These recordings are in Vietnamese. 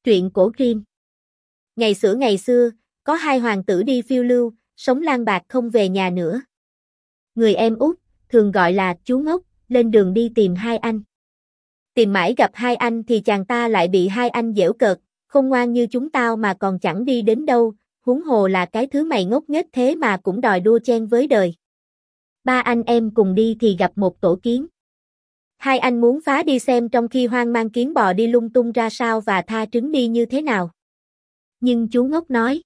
Truyện cổ Grimm. Ngày xưa, có hai hoàng tử đi phiêu lưu, sống lang bạc không về nhà nữa. Người em út, thường gọi là chú ngốc, lên đường đi tìm hai anh. Tìm mãi gặp hai anh thì chàng ta lại bị hai anh giễu cợt, không ngoan như chúng tao mà còn chẳng đi đến đâu, huống hồ là cái thứ mày ngốc nghếch thế mà cũng đòi đua chen với đời. Ba anh em cùng đi thì gặp một tổ kiến. Hai anh muốn phá đi xem trong khi hoang mang kiến bò đi lung tung ra sao và tha trứng đi như thế nào. Nhưng chú ngốc nói: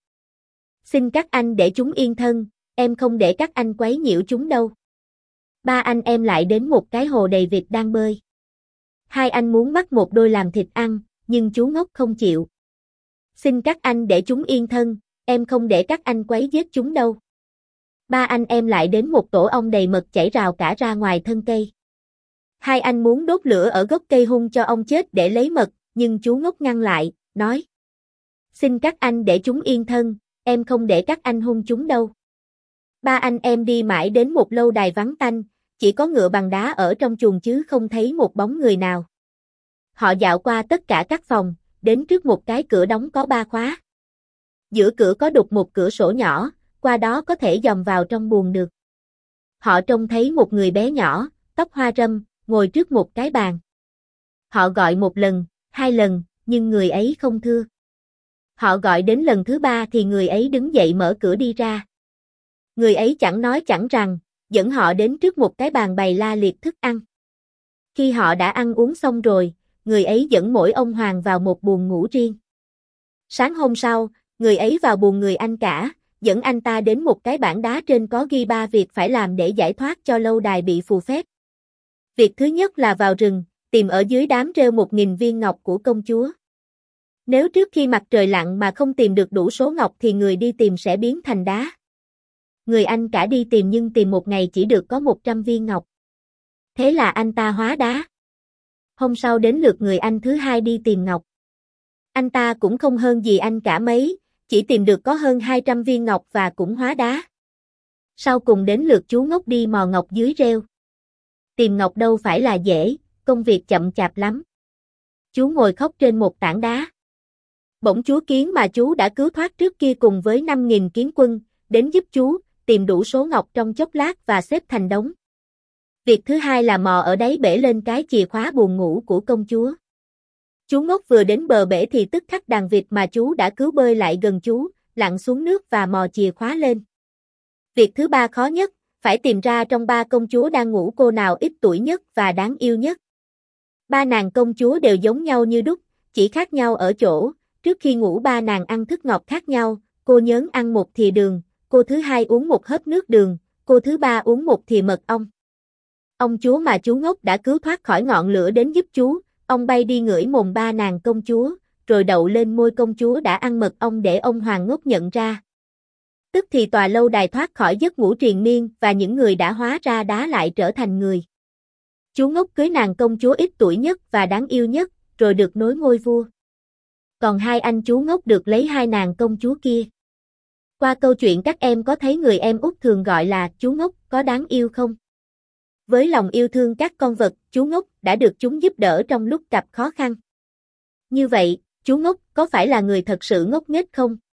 xin các anh để chúng yên thân, em không để các anh quấy nhiễu chúng đâu. Ba anh em lại đến một cái hồ đầy vịt đang bơi. Hai anh muốn bắt một đôi làm thịt ăn, nhưng chú ngốc không chịu. Xin các anh để chúng yên thân, em không để các anh quấy giết chúng đâu. Ba anh em lại đến một tổ ong đầy mật chảy rào cả ra ngoài thân cây. Hai anh muốn đốt lửa ở gốc cây hung cho ong chết để lấy mật, nhưng chú ngốc ngăn lại, nói: xin các anh để chúng yên thân, em không để các anh hung chúng đâu. Ba anh em đi mãi đến một lâu đài vắng tanh, chỉ có ngựa bằng đá ở trong chuồng chứ không thấy một bóng người nào. Họ dạo qua tất cả các phòng, đến trước một cái cửa đóng có 3 khóa. Giữa cửa có đục một cửa sổ nhỏ, qua đó có thể dòm vào trong buồng được. Họ trông thấy một người bé nhỏ, tóc hoa râm, ngồi trước một cái bàn. Họ gọi một lần, 2 lần, nhưng người ấy không thưa. Họ gọi đến lần thứ 3 thì người ấy đứng dậy mở cửa đi ra. Người ấy chẳng nói chẳng rằng, dẫn họ đến trước một cái bàn bày la liệt thức ăn. Khi họ đã ăn uống xong rồi, người ấy dẫn mỗi ông hoàng vào một buồng ngủ riêng. Sáng hôm sau, người ấy vào buồng người anh cả, dẫn anh ta đến một cái bảng đá trên có ghi 3 việc phải làm để giải thoát cho lâu đài bị phù phép. Việc thứ nhất là vào rừng, tìm ở dưới đám rêu 1000 viên ngọc của công chúa. Nếu trước khi mặt trời lặn mà không tìm được đủ số ngọc thì người đi tìm sẽ biến thành đá. Người anh cả đi tìm nhưng tìm một ngày chỉ được có 100 viên ngọc. Thế là anh ta hóa đá. Hôm sau đến lượt người anh thứ hai đi tìm ngọc. Anh ta cũng không hơn gì anh cả mấy, chỉ tìm được có hơn 200 viên ngọc và cũng hóa đá. Sau cùng đến lượt chú ngốc đi mò ngọc dưới rêu. Tìm ngọc đâu phải là dễ, công việc chậm chạp lắm. Chú ngồi khóc trên một tảng đá. Bỗng chúa kiến mà chú đã cứu thoát trước kia cùng với 5.000 kiến quân, đến giúp chú, tìm đủ số ngọc trong chốc lát và xếp thành đống. Việc thứ hai là mò ở đáy bể lên cái chìa khóa buồng ngủ của công chúa. Chú ngốc vừa đến bờ bể thì tức khắc đàn vịt mà chú đã cứu bơi lại gần chú, lặn xuống nước và mò chìa khóa lên. Việc thứ ba khó nhất, phải tìm ra trong 3 công chúa đang ngủ cô nào ít tuổi nhất và đáng yêu nhất. 3 nàng công chúa đều giống nhau như đúc, chỉ khác nhau ở chỗ, trước khi ngủ 3 nàng ăn thức ngọt khác nhau, cô nhớn ăn một thìa đường, cô thứ hai uống một hớp nước đường, cô thứ ba uống một thìa mật ong. Ông chúa mà chú ngốc đã cứu thoát khỏi ngọn lửa đến giúp chú, ông bay đi ngửi mồm 3 nàng công chúa, rồi đậu lên môi công chúa đã ăn mật ong để ông hoàng ngốc nhận ra. Tức thì tòa lâu đài thoát khỏi giấc ngủ triền miên và những người đã hóa ra đá lại trở thành người. Chú ngốc cưới nàng công chúa ít tuổi nhất và đáng yêu nhất, rồi được nối ngôi vua. Còn 2 anh chú ngốc được lấy 2 nàng công chúa kia. Qua câu chuyện các em có thấy người em út thường gọi là chú ngốc có đáng yêu không? Với lòng yêu thương các con vật, chú ngốc đã được chúng giúp đỡ trong lúc gặp khó khăn. Như vậy, chú ngốc có phải là người thật sự ngốc nghếch không?